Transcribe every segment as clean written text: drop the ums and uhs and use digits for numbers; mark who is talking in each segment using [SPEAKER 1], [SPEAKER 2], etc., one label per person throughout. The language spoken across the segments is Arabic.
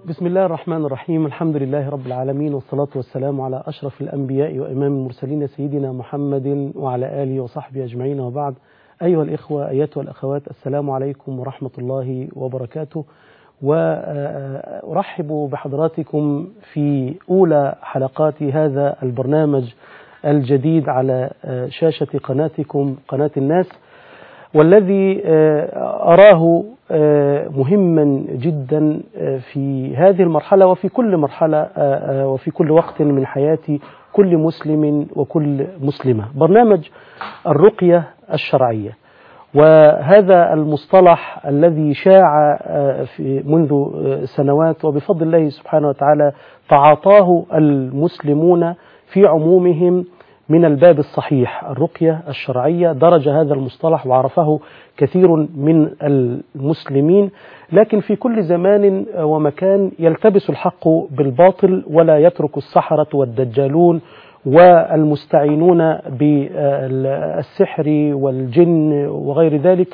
[SPEAKER 1] بسم الله الرحمن الرحيم. الحمد لله رب العالمين، والصلاة والسلام على أشرف الأنبياء وإمام المرسلين سيدنا محمد وعلى آله وصحبه أجمعين، وبعد. أيها الإخوة أيتها الأخوات، السلام عليكم ورحمة الله وبركاته، وأرحب بحضراتكم في أولى حلقات هذا البرنامج الجديد على شاشة قناتكم قناة الناس، والذي أراه مهما جدا في هذه المرحلة وفي كل مرحلة وفي كل وقت من حياة كل مسلم وكل مسلمة. برنامج الرقية الشرعية، وهذا المصطلح الذي شاع منذ سنوات، وبفضل الله سبحانه وتعالى تعاطاه المسلمون في عمومهم من الباب الصحيح. الرقية الشرعية درج هذا المصطلح وعرفه كثير من المسلمين، لكن في كل زمان ومكان يلتبس الحق بالباطل، ولا يترك السحرة والدجالون والمستعينون بالسحر والجن وغير ذلك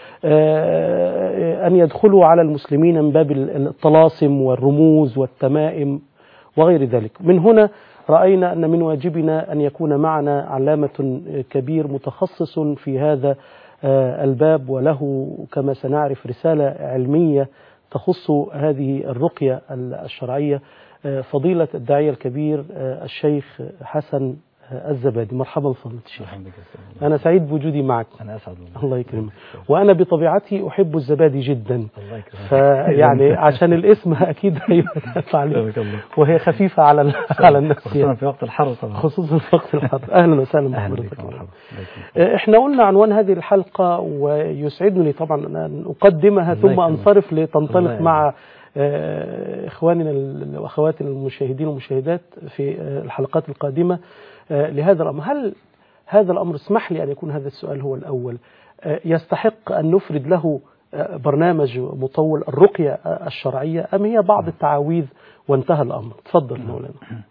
[SPEAKER 1] أن يدخلوا على المسلمين من باب الطلاسم والرموز والتمائم وغير ذلك. من هنا رأينا أن من واجبنا أن يكون معنا علامة كبير متخصص في هذا الباب، وله كما سنعرف رسالة علمية تخص هذه الرقية الشرعية، فضيلة الداعية الكبير الشيخ حسن الزبادي. مرحبا فضيلة الشيخ. أنا سعيد بوجودي معك.
[SPEAKER 2] أنا أسعد
[SPEAKER 1] الله يكرمك. وأنا بطبيعتي أحب الزبادي جدا،
[SPEAKER 2] الله يكرمك.
[SPEAKER 1] فيعني عشان الاسم أكيد هيبقى وهي خفيفة على النفس،
[SPEAKER 2] خصوصا في وقت الحر طبعا.
[SPEAKER 1] خصوصا في وقت الحر. أهلا وسهلا بحضرتك.
[SPEAKER 2] مرحبا.
[SPEAKER 1] احنا قلنا عنوان هذه الحلقة، ويسعدني طبعا أن أقدمها ثم أنصرف لتنطلق مع إخواننا وأخواتنا المشاهدين والمشاهدات في الحلقات القادمة لهذا الأمر. هل هذا الأمر، اسمح لي أن يكون هذا السؤال هو الأول، يستحق أن نفرد له برنامج مطول، الرقية الشرعية، أم هي بعض التعاويذ وانتهى الأمر؟ تفضل مولانا.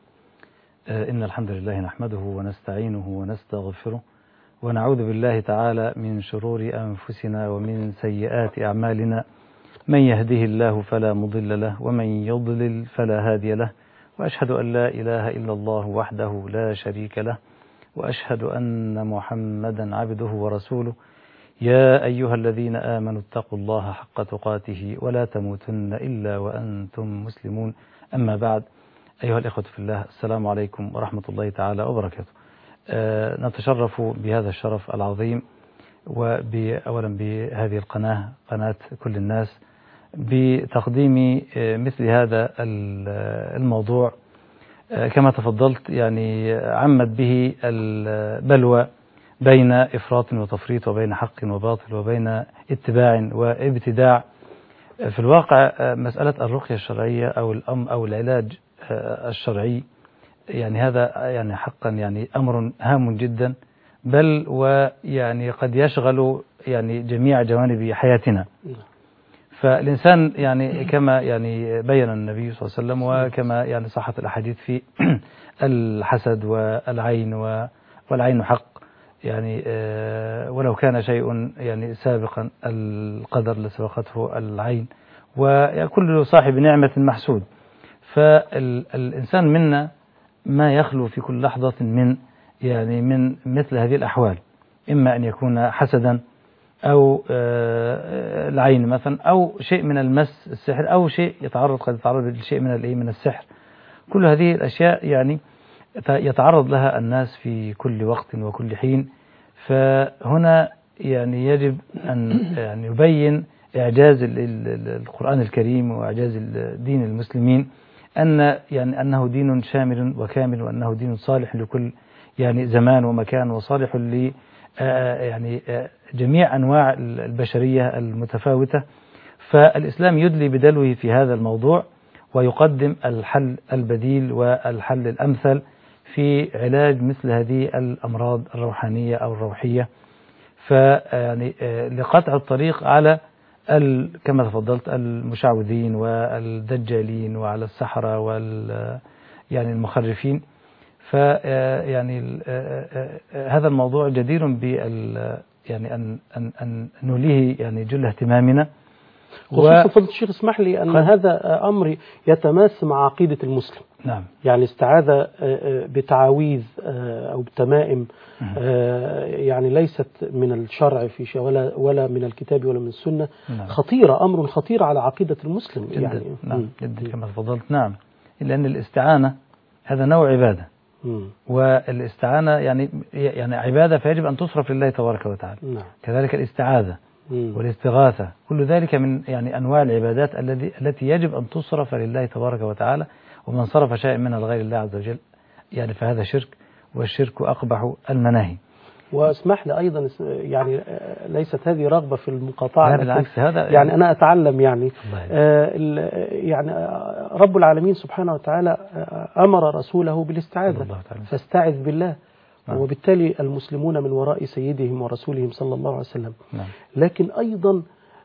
[SPEAKER 2] إن الحمد لله نحمده ونستعينه ونستغفره، ونعوذ بالله تعالى من شرور أنفسنا ومن سيئات أعمالنا. من يهده الله فلا مضل له، ومن يضلل فلا هادي له، وأشهد أن لا إله إلا الله وحده لا شريك له، وأشهد أن محمدا عبده ورسوله. يا أيها الذين آمنوا اتقوا الله حق تقاته ولا تموتن إلا وأنتم مسلمون. أما بعد، أيها الإخوة في الله، السلام عليكم ورحمة الله تعالى وبركاته. نتشرف بهذا الشرف العظيم، وأولا بهذه القناة، قناة كل الناس، بتقديم مثل هذا الموضوع. كما تفضلت، يعني عمت به البلوى بين إفراط وتفريط، وبين حق وباطل، وبين اتباع وابتداع. في الواقع مسألة الرقية الشرعية أو العلاج الشرعي، يعني هذا يعني حقا يعني أمر هام جدا، بل ويعني قد يشغل يعني جميع جوانب حياتنا. فالإنسان يعني كما يعني بين النبي صلى الله عليه وسلم، وكما يعني صحت الأحاديث في الحسد والعين، والعين حق، يعني ولو كان شيء يعني سابقا القدر لسبقته العين، وكل صاحب نعمة محسود. فالإنسان منا ما يخلو في كل لحظة من يعني من مثل هذه الأحوال، إما أن يكون حسدا، أو العين مثلا، أو شيء من المس السحر، أو شيء قد يتعرض لشيء من السحر. كل هذه الأشياء يعني يتعرض لها الناس في كل وقت وكل حين. فهنا يعني يجب أن يعني يبين إعجاز القرآن الكريم وإعجاز دين المسلمين، أنه دين شامل وكامل، وأنه دين صالح لكل يعني زمان ومكان، وصالح ل يعني جميع أنواع البشرية المتفاوتة. فالإسلام يدلي بدلوه في هذا الموضوع، ويقدم الحل البديل والحل الأمثل في علاج مثل هذه الأمراض الروحانية أو الروحية. فيعني لقطع الطريق على كما تفضلت المشعوذين والدجالين وعلى السحرة يعني المخرفين. فيعني هذا الموضوع جدير يعني أن نوليه يعني جل اهتمامنا.
[SPEAKER 1] خصوصا فضل الشيخ اسمح لي أن هذا أمر يتماس مع عقيدة المسلم.
[SPEAKER 2] نعم.
[SPEAKER 1] يعني استعاذة بتعاويذ أو بتمائم يعني ليست من الشرع في شيء ولا من الكتاب ولا من السنة.
[SPEAKER 2] نعم.
[SPEAKER 1] خطيرة، أمر خطير على عقيدة المسلم
[SPEAKER 2] جدا.
[SPEAKER 1] يعني.
[SPEAKER 2] نعم جدا كما تفضلت. نعم، لأن الاستعانة هذا نوع عبادة، والاستعانة يعني عبادة، فيجب أن تصرف لله تبارك وتعالى.
[SPEAKER 1] نعم.
[SPEAKER 2] كذلك الاستعاذة والاستغاثة، كل ذلك من يعني أنواع العبادات التي يجب أن تصرف لله تبارك وتعالى. ومن صرف شيئا منها لغير الله عز وجل يعني فهذا شرك، والشرك أقبح المناهي.
[SPEAKER 1] واسمح لي أيضا يعني ليست هذه رغبة في المقاطعة،
[SPEAKER 2] لا بالعكس، هذا
[SPEAKER 1] يعني أنا أتعلم يعني يعني رب العالمين سبحانه وتعالى أمر رسوله بالاستعاذة، فاستعذ بالله. وبالتالي المسلمون من وراء سيدهم ورسولهم صلى الله عليه وسلم. لكن أيضا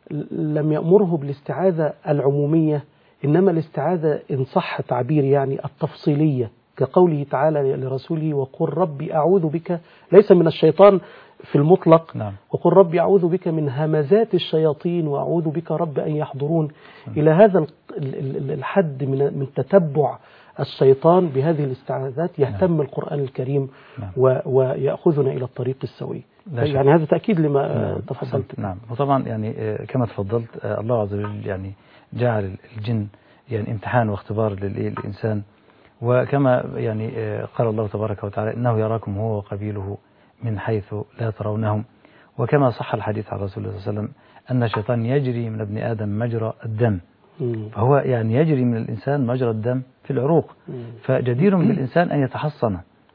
[SPEAKER 1] لم يأمره بالاستعاذة العمومية، إنما الاستعاذة إن صح تعبير يعني التفصيلية، كقوله تعالى لرسوله وقل ربي أعوذ بك، ليس من الشيطان في المطلق. وقل ربي أعوذ بك من همزات الشياطين وأعوذ بك رب أن يحضرون. إلى هذا الحد من تتبع الشيطان بهذه الاستعاذات يهتم القرآن الكريم ويأخذنا إلى الطريق السوي. يعني هذا تأكيد لما تفضلت.
[SPEAKER 2] نعم. وطبعا يعني كما تفضلت الله عز وجل يعني جعل الجن يعني امتحان واختبار للإنسان، وكما يعني قال الله تبارك وتعالى إنه يراكم هو وقبيله من حيث لا ترونهم. وكما صح الحديث عن رسول الله صلى الله عليه وسلم أن الشيطان يجري من ابن آدم مجرى الدم، فهو يعني يجري من الإنسان مجرى الدم في العروق. فجدير بالإنسان أن يتحصن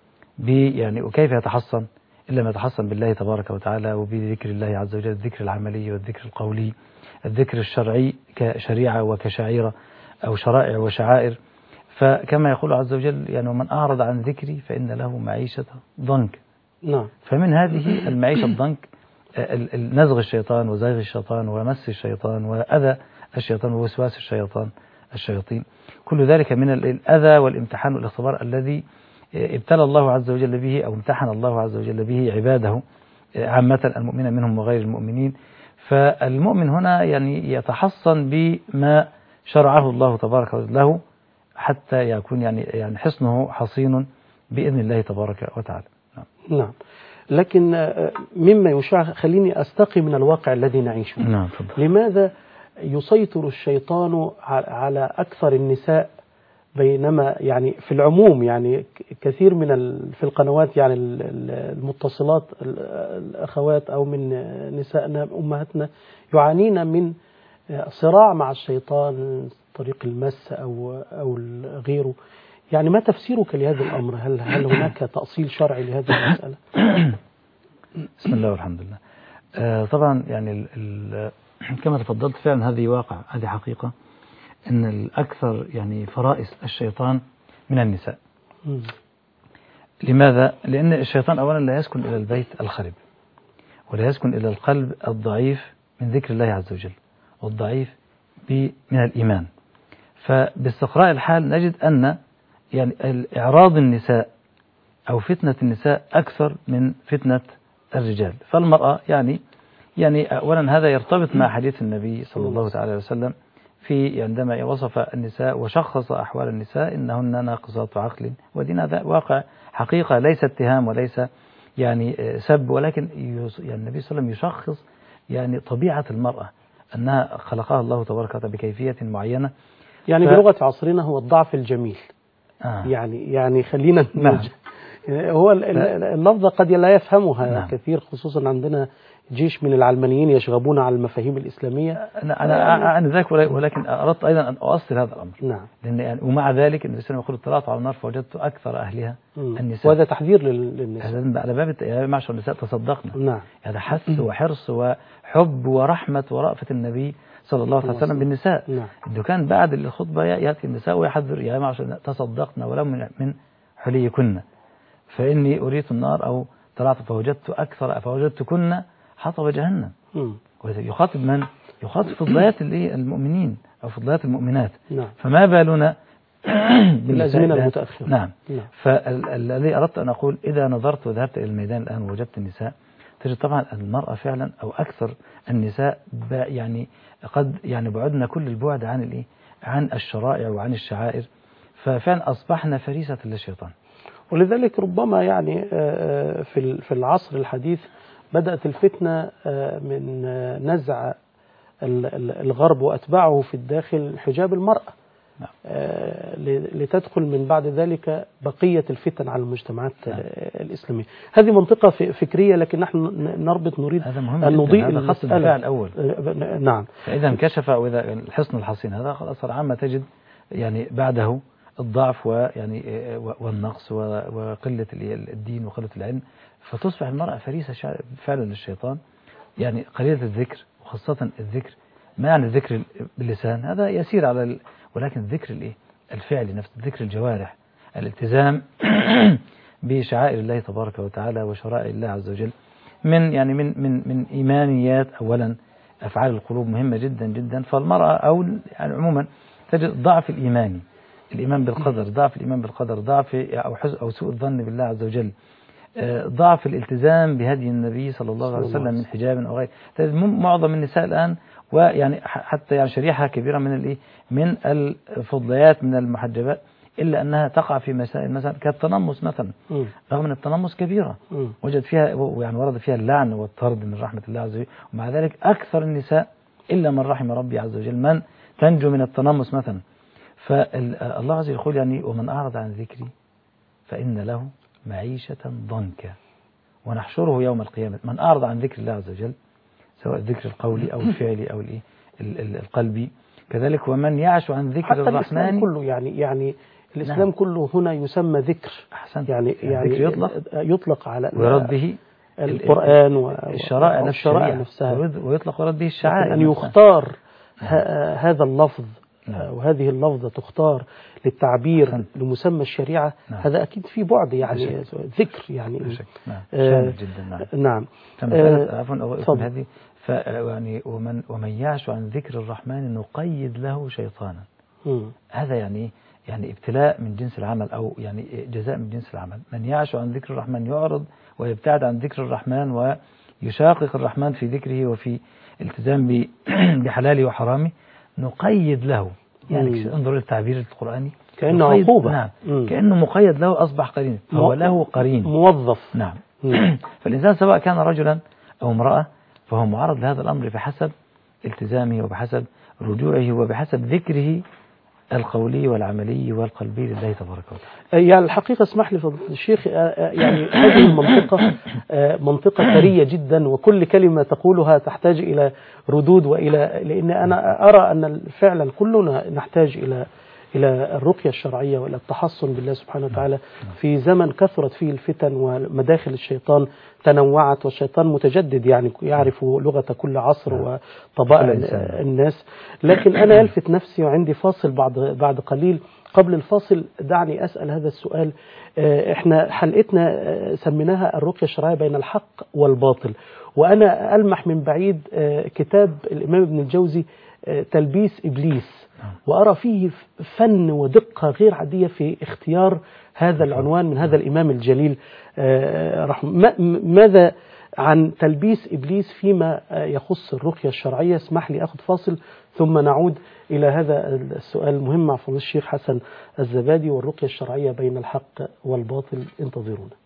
[SPEAKER 2] يعني وكيف يتحصن إلا ما يتحصن بالله تبارك وتعالى وبذكر الله عز وجل، الذكر العملي والذكر القولي، الذكر الشرعي كشريعة وكشعيرة أو شرائع وشعائر. فكما يقول عز وجل يعني ومن أعرض عن ذكري فإن له معيشة ضنك. فمن هذه المعيشة الضنك نزغ الشيطان وزيغ الشيطان ومس الشيطان وأذى الشيطان ووسواس الشياطين، كل ذلك من الأذى والامتحان والاختبار الذي ابتلى الله عز وجل به أو امتحن الله عز وجل به عباده عامة المؤمنين منهم وغير المؤمنين. فالمؤمن هنا يعني يتحصن بما شرعه الله تبارك وتعالى له حتى يكون يعني حصنه حصين بإذن الله تبارك وتعالى.
[SPEAKER 1] نعم. لكن مما يشاع خليني أستقي من الواقع الذي نعيشه.
[SPEAKER 2] نعم.
[SPEAKER 1] لماذا يسيطر الشيطان على أكثر النساء، بينما يعني في العموم يعني كثير من في القنوات يعني المتصلات الأخوات أو من نسائنا أمهاتنا يعانين من صراع مع الشيطان طريق المس أو غيره. يعني ما تفسيرك لهذا الأمر؟ هل هناك تأصيل شرعي لهذه المسألة؟
[SPEAKER 2] بسم الله والحمد لله. طبعا يعني كما تفضلت فعلا هذه حقيقة أن الأكثر يعني فرائس الشيطان من النساء. لماذا؟ لأن الشيطان أولا لا يسكن إلى البيت الخرب، ولا يسكن إلى القلب الضعيف من ذكر الله عز وجل والضعيف من الإيمان. فباستقراء الحال نجد أن يعني إعراض النساء أو فتنة النساء أكثر من فتنة الرجال. فالمرأة يعني أولا هذا يرتبط مع حديث النبي صلى الله عليه وسلم في عندما وصف النساء وشخص أحوال النساء إنهن ناقصات عقل ودين. هذا واقع حقيقة، ليس اتهام وليس يعني سب، ولكن النبي صلى الله عليه وسلم يشخص يعني طبيعة المرأة أنها خلقها الله تبارك وتعالى بكيفية معينة.
[SPEAKER 1] يعني بلغة عصرنا هو الضعف الجميل. يعني خلينا هو اللفظة قد لا يفهمها كثير، خصوصا عندنا جيش من العلمانيين يشغبون على المفاهيم الإسلامية.
[SPEAKER 2] أنا ذاك، ولكن أردت أيضا أن أؤصل هذا الأمر.
[SPEAKER 1] نعم.
[SPEAKER 2] لأن يعني ومع ذلك النبي صلى الله عليه وسلم يقول اطلعت على النار فوجدت أكثر أهلها النساء.
[SPEAKER 1] وهذا تحذير للنساء.
[SPEAKER 2] هذا على باب يا معشر النساء تصدقنا.
[SPEAKER 1] نعم.
[SPEAKER 2] هذا حث وحرص وحب ورحمة ورأفة النبي صلى الله عليه وسلم بالنساء.
[SPEAKER 1] نعم.
[SPEAKER 2] كان بعد الخطبة يأتي النساء ويحذر يا معشر تصدقنا ولو من حليكن فإني أريت النار أو طلعت فوجدتكن حطب جهنم. يخاطب من؟ يخاطب فضليات المؤمنين أو فضليات المؤمنات.
[SPEAKER 1] نعم.
[SPEAKER 2] فما بالنا
[SPEAKER 1] بالأزمنة المتأخرة.
[SPEAKER 2] نعم. فالذي أردت أن أقول إذا نظرت وذهبت إلى الميدان الآن ووجدت النساء تجد طبعا المرأة فعلا أو أكثر النساء يعني قد يعني بعدنا كل البعد عن الإيه؟ عن الشرائع وعن الشعائر، ففعلا أصبحنا فريسة للشيطان.
[SPEAKER 1] ولذلك ربما يعني في العصر الحديث بدأت الفتنة من نزع الغرب وأتباعه في الداخل حجاب المرأة، لتدخل من بعد ذلك بقية الفتن على المجتمعات الإسلامية. هذه منطقة فكرية، لكن نحن نريد أن نضيء
[SPEAKER 2] هذا خط الدفاع الأول.
[SPEAKER 1] نعم.
[SPEAKER 2] فإذا انكشف وإذا الحصن الحصين هذا خلاص عامة تجد يعني بعده الضعف ويعني والنقص وقلة الدين وقلة العلم، فتصبح المرأة فريسة فعلا للشيطان، يعني قليلة الذكر، وخاصة الذكر ما يعني الذكر باللسان هذا يسير على ولكن الذكر الفعل نفس ذكر الجوارح، الالتزام بشعائر الله تبارك وتعالى وشرائع الله عز وجل، من إيمانيات أولا أفعال القلوب مهمة جدا جدا. فالمرأة أو يعني عموما تجد ضعف الإيمان بالقدر، ضعف الإيمان بالقدر، ضعف أو سوء الظن بالله عز وجل، ضعف الالتزام بهدي النبي صلى الله عليه وسلم من حجاب أو غيره. معظم النساء الآن ويعني حتى يعني شريحة كبيرة من الفضليات من المحجبات إلا أنها تقع في مسائل مثلا كالتنمس مثلا، رغم أن التنمس كبيرة وجد فيها يعني ورد فيها اللعن والطرد من رحمة الله عز وجل، ومع ذلك أكثر النساء إلا من رحم ربي عز وجل من تنجو من التنمس مثلا. فالله عز وجل يقول يعني ومن أعرض عن ذكري فإن له معيشة ضنكا ونحشره يوم القيامة. من أعرض عن ذكر الله عز وجل سواء الذكر القولي أو الفعلي أو القلبي كذلك، ومن يعش عن ذكر
[SPEAKER 1] حتى
[SPEAKER 2] الرحمن
[SPEAKER 1] الإسلام كله يعني الإسلام نعم. كله هنا يسمى ذكر.
[SPEAKER 2] أحسن.
[SPEAKER 1] يعني يطلق على
[SPEAKER 2] ويرد به
[SPEAKER 1] القرآن
[SPEAKER 2] والشرائع نفسها، ويطلق ويرد به الشعائر
[SPEAKER 1] أن يختار هذا اللفظ وهذه اللفظة تختار للتعبير لمسمى الشريعة. هذا أكيد في بعد يعني ذكر يعني
[SPEAKER 2] شامل جدا.
[SPEAKER 1] نعم.
[SPEAKER 2] عفوا هذه يعني ومن يعش عن ذكر الرحمن نقيد له شيطانا. هذا يعني ابتلاء من جنس العمل أو يعني جزاء من جنس العمل. من يعش عن ذكر الرحمن يعرض ويبتعد عن ذكر الرحمن ويشاقق الرحمن في ذكره وفي التزام بحلاله وحرامه نقيد له، يعني انظر للتعبير القرآني
[SPEAKER 1] كأنه عقوبة.
[SPEAKER 2] نعم. كأنه مقيد له أصبح قرين، هو له قرين
[SPEAKER 1] موظف.
[SPEAKER 2] نعم. فالإنسان سواء كان رجلا أو امرأة فهو معرض لهذا الأمر بحسب التزامه وبحسب رجوعه وبحسب ذكره القولي والعملي والقلبي لله تبارك وتعالى.
[SPEAKER 1] يعني الحقيقة اسمح لي فضيلة الشيخ، يعني هذه المنطقة منطقة ثرية جدا، وكل كلمة تقولها تحتاج إلى ردود لأن أنا أرى أن فعلا كلنا نحتاج إلى الرقية الشرعية وإلى التحصن بالله سبحانه وتعالى في زمن كثرت فيه الفتن ومداخل الشيطان تنوعت، والشيطان متجدد يعني يعرف لغة كل عصر وطبائع الناس. لكن أنا يلفت نفسي وعندي فاصل بعد قليل. قبل الفاصل دعني أسأل هذا السؤال. احنا حلقتنا سميناها الرقية الشرعية بين الحق والباطل، وأنا ألمح من بعيد كتاب الإمام ابن الجوزي تلبيس إبليس، وأرى فيه فن ودقة غير عادية في اختيار هذا العنوان من هذا الإمام الجليل ماذا عن تلبيس إبليس فيما يخص الرقية الشرعية؟ اسمح لي أخذ فاصل ثم نعود إلى هذا السؤال المهم مع فضيلة الشيخ حسن الزبادي والرقية الشرعية بين الحق والباطل. انتظرونا.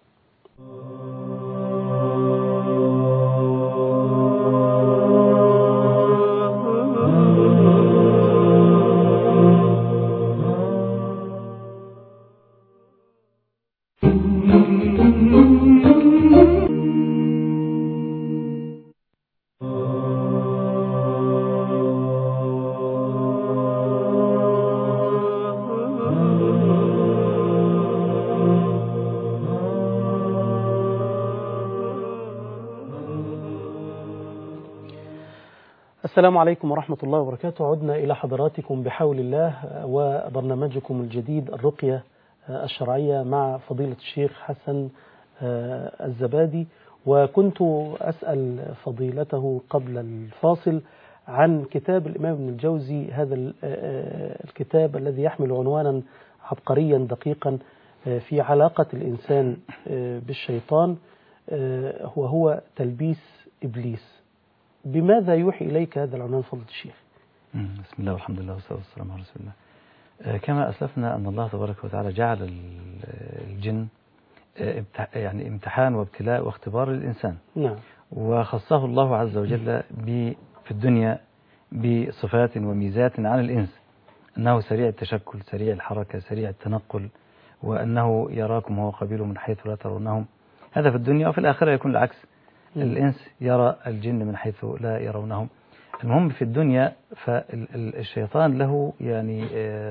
[SPEAKER 1] السلام عليكم ورحمة الله وبركاته. عدنا إلى حضراتكم بحول الله وبرنامجكم الجديد الرقية الشرعية مع فضيلة الشيخ حسن الزبادي. وكنت أسأل فضيلته قبل الفاصل عن كتاب الإمام ابن الجوزي، هذا الكتاب الذي يحمل عنوانا عبقريا دقيقا في علاقة الإنسان بالشيطان. وهو تلبيس إبليس. بماذا يوحي إليك هذا العنوان فضيلة الشيخ؟
[SPEAKER 2] بسم الله والحمد لله والصلاة والسلام على رسول الله. كما أسلفنا أن الله تبارك وتعالى جعل الجن يعني امتحان وابتلاء واختبار للإنسان.
[SPEAKER 1] نعم.
[SPEAKER 2] وخصه الله عز وجل في الدنيا بصفات وميزات عن الإنس، أنه سريع التشكل، سريع الحركة، سريع التنقل، وأنه يراكم هو قبيله من حيث لا ترونهم. هذا في الدنيا، وفي الآخرة يكون العكس، الإنس يرى الجن من حيث لا يرونهم. المهم في الدنيا فالشيطان له يعني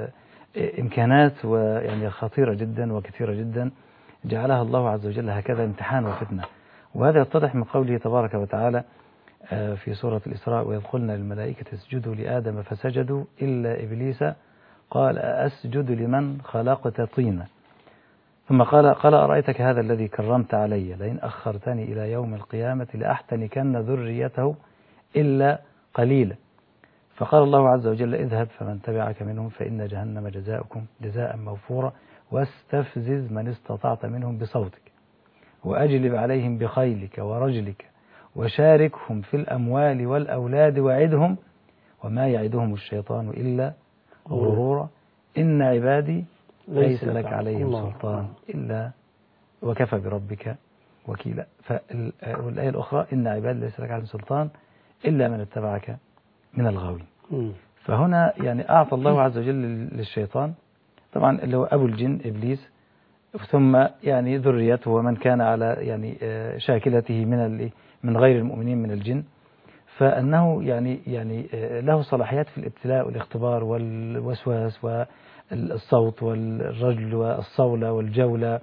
[SPEAKER 2] إمكانات ويعني خطيرة جدا وكثيرة جدا، جعلها الله عز وجل هكذا امتحان وفتنة. وهذا يتضح من قوله تبارك وتعالى في سورة الإسراء: وإذ قلنا للملائكة اسجدوا لآدم فسجدوا إلا إبليس قال أسجد لمن خلقت طينا. ثم قال أرأيتك هذا الذي كرمت علي لئن أخرتني إلى يوم القيامة لأحتنكن ذريته إلا قليلا. فقال الله عز وجل: اذهب فمن تبعك منهم فإن جهنم جزاؤكم جزاء موفورا واستفزز من استطعت منهم بصوتك وأجلب عليهم بخيلك ورجلك وشاركهم في الأموال والأولاد وعدهم وما يعدهم الشيطان إلا غرورا إن عبادي ليس لك عليهم سلطان إلا وكفى بربك وكيلا. والآية الأخرى: إن عبادي ليس لك عليهم سلطان إلا من اتبعك من الغاوين. فهنا يعني أعطى الله عز وجل للشيطان طبعا اللي هو أبو الجن إبليس، ثم يعني ذريته ومن كان على يعني شاكلته من غير المؤمنين من الجن، فأنه يعني له صلاحيات في الابتلاء والاختبار والوسواس والصوت والرجل والصولة والجولة،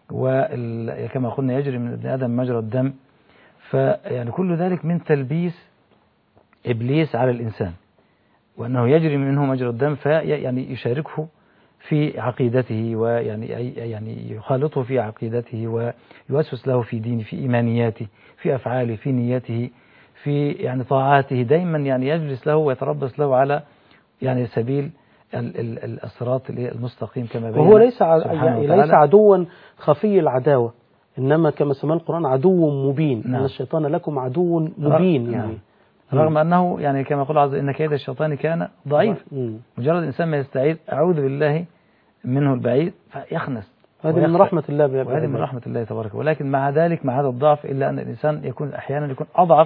[SPEAKER 2] وكما قلنا يجري من ابن آدم مجرى الدم. فيعني كل ذلك من تلبيس إبليس على الإنسان، وأنه يجري منه مجرى الدم، فيعني يشاركه في عقيدته ويعني يخالطه في عقيدته ويوسوس له في دينه، في إيمانياته، في أفعاله، في نيته، في يعني طاعاته، دايما يعني يجلس له ويتربص له على يعني سبيل الصراط المستقيم كما بين.
[SPEAKER 1] وهو ليس ليس عدوا خفي العداوة، إنما كما سماه القرآن عدو مبين.
[SPEAKER 2] نعم.
[SPEAKER 1] إن الشيطان لكم عدو مبين يعني.
[SPEAKER 2] رغم أنه يعني كما يقول عز إن كيد الشيطان كان ضعيف. مجرد الإنسان ما يستعيذ أعوذ بالله منه البعيد فيخنس.
[SPEAKER 1] هذه من رحمة الله
[SPEAKER 2] وهذه من رحمة الله تبارك. ولكن مع ذلك مع هذا الضعف إلا أن الإنسان يكون أحيانا يكون أضعف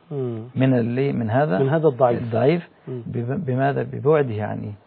[SPEAKER 2] من هذا الضعيف بماذا؟ ببعده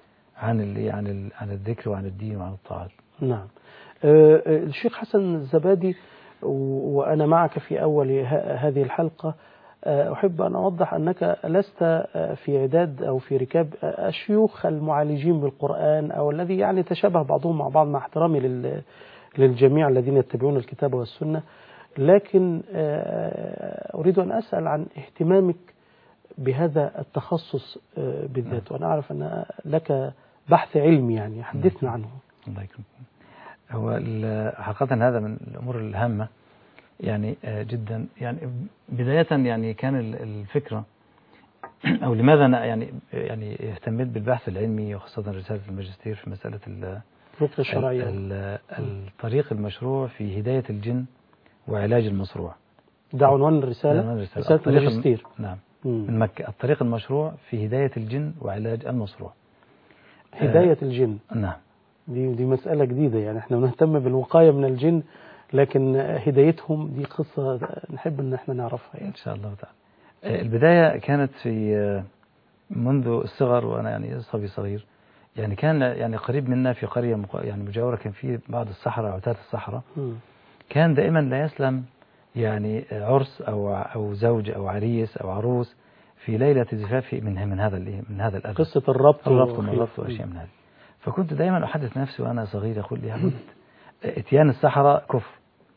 [SPEAKER 2] عن الذكر وعن الدين وعن الطاعات.
[SPEAKER 1] نعم. الشيخ حسن الزبادي، وأنا معك في أول هذه الحلقة، أحب أن أوضح أنك لست في عداد أو في ركاب الشيوخ المعالجين بالقرآن أو الذي يعني تشابه بعضهم مع بعض، مع احترامي للجميع الذين يتبعون الكتاب والسنة، لكن أريد أن أسأل عن اهتمامك بهذا التخصص بالذات، وأنا أعرف أن لك بحث علمي، يعني حدثنا عنه.
[SPEAKER 2] الله يكرمك. هو حقيقة هذا من الأمور الهامة يعني جدا. يعني بداية يعني كان الفكرة أو لماذا أنا يعني اهتميت بالبحث العلمي وخاصة رسالة الماجستير في مسألة
[SPEAKER 1] الفقه الشرعي،
[SPEAKER 2] الطريق المشروع في هداية الجن وعلاج المصروع.
[SPEAKER 1] ده عنوان الرسالة، رسالة الماجستير.
[SPEAKER 2] نعم. من مكة: الطريق المشروع في هداية الجن وعلاج المصروع.
[SPEAKER 1] هداية الجن.
[SPEAKER 2] نعم.
[SPEAKER 1] دي مسألة جديدة، يعني احنا بنهتم بالوقاية من الجن، لكن هدايتهم دي قصة نحب ان احنا نعرفها يعني.
[SPEAKER 2] ان شاء الله تعالى. البداية كانت في منذ الصغر، وانا يعني صبي صغير، يعني كان يعني قريب منا في قرية يعني مجاورة، كان في بعض الصحراء عتاة الصحراء، كان دائما لا يسلم يعني عرس او زوج او عريس او عروس في ليلة زفاف من هذا الأذى.
[SPEAKER 1] قصة الربط
[SPEAKER 2] واشياء من هذه. فكنت دائما احدث نفسي وانا صغير اقول يا اتيان السحرة كفر،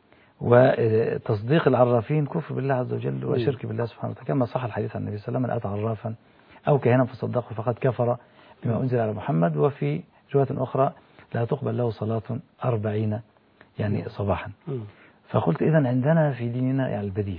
[SPEAKER 2] وتصديق العرافين كفر بالله عز وجل وشرك بالله سبحانه وتعالى، كما صح الحديث عن النبي صلى الله عليه وسلم: من أتى عرافا أو كاهنا فصدقه فقد كفر بما أنزل على محمد. وفي رواية أخرى: لا تقبل له صلاة 40 يعني صباحا. فقلت إذن عندنا في ديننا يعني البديل،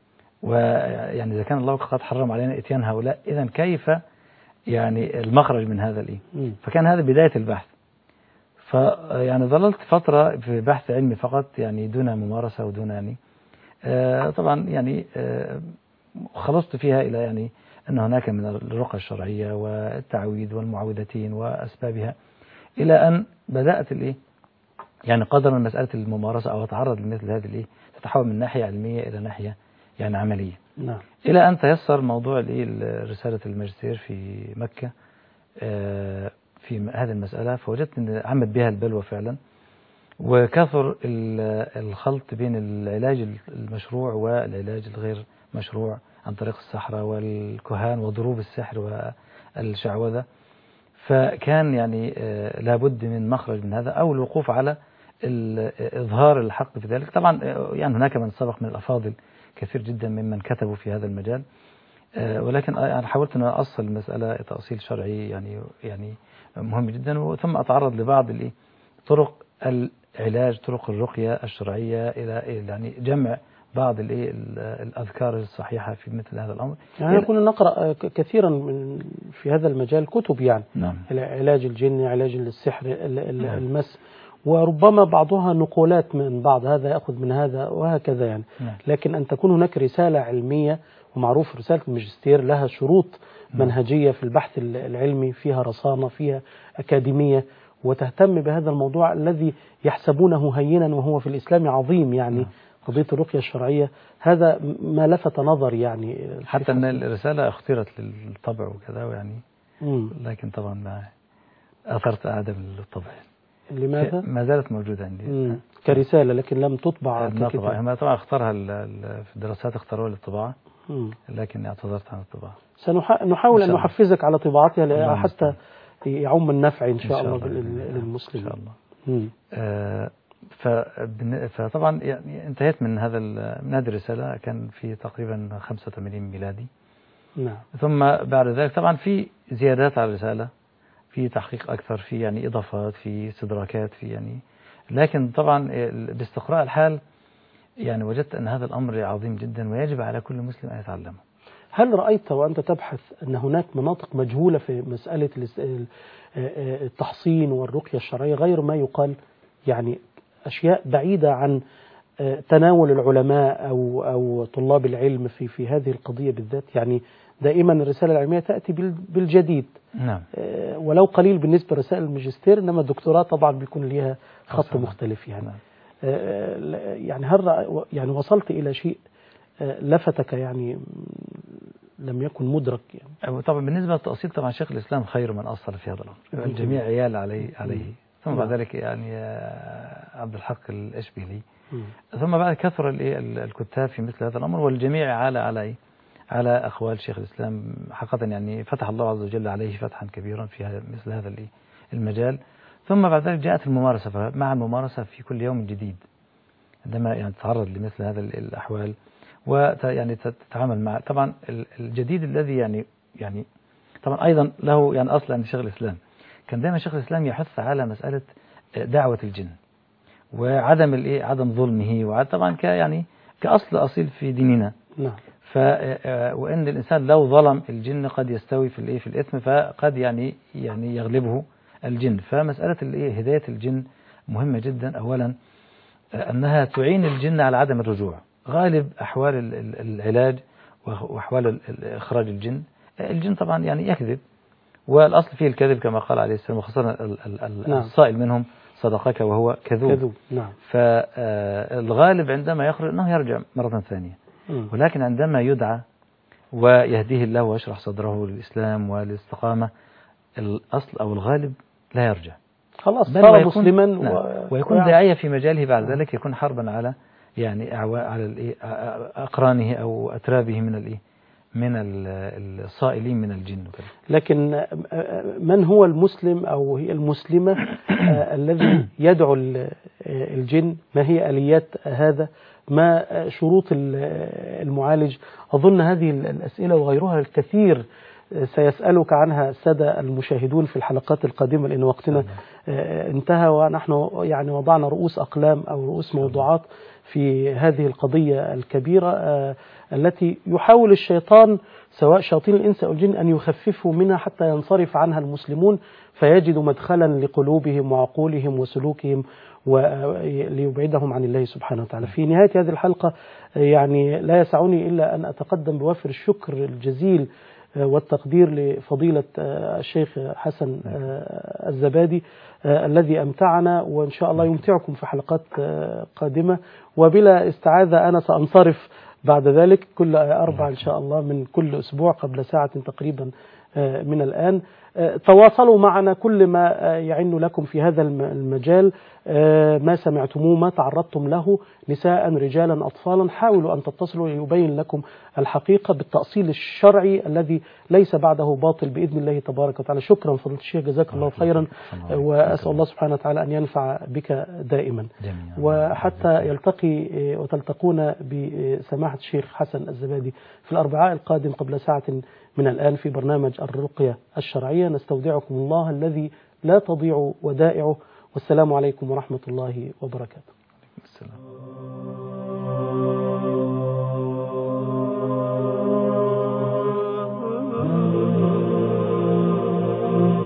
[SPEAKER 2] ويعني إذا كان الله قد حرم علينا إتيان هؤلاء، إذن كيف يعني المخرج من هذا فكان هذا بداية البحث. فيعني ظللت فترة في بحث علمي فقط، يعني دون ممارسة ودون يعني طبعا يعني خلصت فيها إلى يعني أن هناك من الرقى الشرعية والتعويذ والمعوذتين وأسبابها، إلى أن بدأت يعني قدر من مسألة الممارسة أو أتعرض لمثل هذه تتحول من ناحية علمية إلى ناحية يعني عملية.
[SPEAKER 1] نعم.
[SPEAKER 2] إلى أن تيسر موضوع رسالة الماجستير في مكة في هذه المسألة، فوجدت أن عمت بها البلوى فعلا، وكثر الخلط بين العلاج المشروع والعلاج الغير مشروع عن طريق السحرة والكهان وضروب السحر والشعوذة. فكان يعني لابد من مخرج من هذا، أو الوقوف على إظهار الحق في ذلك. طبعا يعني هناك من سبق من الأفاضل كثير جدا ممن كتبوا في هذا المجال، ولكن أنا حاولت أن أصل المسألة تأصيل شرعي يعني مهم جدا، ثم أتعرض لبعض طرق العلاج، طرق الرقية الشرعية، إلى يعني جمع بعض الأذكار الصحيحة في مثل هذا الأمر.
[SPEAKER 1] يعني كنا نقرأ كثيرا في هذا المجال كتب، يعني
[SPEAKER 2] نعم.
[SPEAKER 1] علاج الجن، علاج السحر، المس، وربما بعضها نقولات من بعض، هذا يأخذ من هذا وهكذا يعني. لكن أن تكون هناك رسالة علمية، ومعروف رسالة الماجستير لها شروط منهجية في البحث العلمي، فيها رصانة، فيها أكاديمية، وتهتم بهذا الموضوع الذي يحسبونه هينا وهو في الإسلام عظيم، يعني قضية الرقية الشرعية، هذا ما لفت نظري يعني.
[SPEAKER 2] حتى أن الرسالة اختيرت للطبع وكذا يعني، لكن طبعا ما أثرت عدم الطبع.
[SPEAKER 1] لماذا؟
[SPEAKER 2] ما زالت موجودة عندي
[SPEAKER 1] كرسالة، لكن لم تطبع
[SPEAKER 2] ككتاب. هم طبعا اختارها في الدراسات، اختاروها للطباعة، لكن اعتذرت عن الطباعة.
[SPEAKER 1] سنحاول أن نحفزك على طباعتها حتى يعم النفع إن شاء الله للمسلمين.
[SPEAKER 2] إن شاء الله. فطبعا يعني انتهيت من هذه الرسالة، كان في تقريبا 85 ميلادي.
[SPEAKER 1] نعم.
[SPEAKER 2] ثم بعد ذلك طبعا في زيادات على الرسالة، في تحقيق أكثر، في يعني إضافات، في استدراكات، في يعني، لكن طبعا باستقراء الحال يعني وجدت أن هذا الأمر عظيم جدا ويجب على كل مسلم أن يتعلمه.
[SPEAKER 1] هل رأيت وأنت تبحث أن هناك مناطق مجهولة في مسألة التحصين والرقية الشرعية غير ما يقال، يعني أشياء بعيدة عن تناول العلماء أو طلاب العلم في هذه القضية بالذات؟ يعني دائما الرسالة العلمية تأتي بالجديد.
[SPEAKER 2] نعم.
[SPEAKER 1] ولو قليل بالنسبة لرسائل الماجستير، إنما الدكتوراه طبعا بيكون لها خط مختلف يعني.
[SPEAKER 2] نعم.
[SPEAKER 1] يعني هل يعني وصلت إلى شيء لفتك يعني لم يكن مدرك يعني؟
[SPEAKER 2] طبعا بالنسبة للتأصيل، طبعا شيخ الإسلام خير من أصل في هذا الأمر، الجميع عيال عليه. ثم بعد ذلك يعني عبد الحق الإشبيلي، ثم بعد كثر الكتاب في مثل هذا الأمر، والجميع على أقوال شيخ الإسلام. حقيقة يعني فتح الله عز وجل عليه فتحا كبيرا في مثل هذا المجال. ثم بعد ذلك جاءت الممارسة، فمع الممارسة في كل يوم جديد، عندما يعني تتعرض لمثل هذا الأحوال ويعني تتعامل مع طبعا الجديد الذي يعني طبعا أيضا له يعني أصل عند شيخ الإسلام. كان دائما شيخ الإسلام يحث على مسألة دعوة الجن وعدم عدم ظلمه، وطبعا يعني كأصل أصيل في ديننا.
[SPEAKER 1] نعم.
[SPEAKER 2] وإن الإنسان لو ظلم الجن قد يستوي في الإثم، فقد يعني يغلبه الجن. فمسألة هداية الجن مهمة جدا. أولا أنها تعين الجن على عدم الرجوع. غالب أحوال العلاج وأحوال إخراج الجن طبعا يعني يكذب، والأصل فيه الكذب كما قال عليه السلام، وخاصة الصائل منهم صدقك وهو كذوب.
[SPEAKER 1] نعم.
[SPEAKER 2] فالغالب عندما يخرج أنه يرجع مرة ثانية، ولكن عندما يدعى ويهديه الله ويشرح صدره للإسلام والاستقامة، الأصل أو الغالب لا يرجع،
[SPEAKER 1] خلاص صار مسلما.
[SPEAKER 2] ويكون داعية في مجاله بعد ذلك، يكون حربا على يعني على أقرانه أو أترابه من الصائلين من الجن وكذا.
[SPEAKER 1] لكن من هو المسلم أو هي المسلمة الذي يدعو الجن؟ ما هي آليات هذا؟ ما شروط المعالج؟ أظن هذه الأسئلة وغيرها الكثير سيسألك عنها السادة المشاهدون في الحلقات القادمة، لأن وقتنا انتهى، ونحن يعني وضعنا رؤوس أقلام أو رؤوس موضوعات في هذه القضية الكبيرة التي يحاول الشيطان سواء شياطين الإنس أو الجن أن يخففوا منها حتى ينصرف عنها المسلمون فيجدوا مدخلا لقلوبهم وعقولهم وسلوكهم وليبعدهم عن الله سبحانه وتعالى. في نهاية هذه الحلقة يعني لا يسعني إلا أن أتقدم بوافر الشكر الجزيل والتقدير لفضيلة الشيخ حسن الزبادي الذي أمتعنا، وإن شاء الله يمتعكم في حلقات قادمة. وبلا استعاذة أنا سأنصرف بعد ذلك كل أربع إن شاء الله من كل أسبوع قبل ساعة تقريبا من الآن. تواصلوا معنا كل ما يعن لكم في هذا المجال، ما سمعتموه ما تعرضتم له، نساء رجالا أطفالا، حاولوا أن تتصلوا ليبين لكم الحقيقة بالتأصيل الشرعي الذي ليس بعده باطل بإذن الله تبارك وتعالى. شكرا فضيلة الشيخ، جزاك الله خيرا، وأسأل الله سبحانه وتعالى أن ينفع بك دائما. وحتى يلتقي وتلتقون بسماحة الشيخ حسن الزبادي في الأربعاء القادم قبل ساعة من الآن في برنامج الرقية الشرعية، نستودعكم الله الذي لا تضيع ودائعه، والسلام عليكم ورحمة الله وبركاته.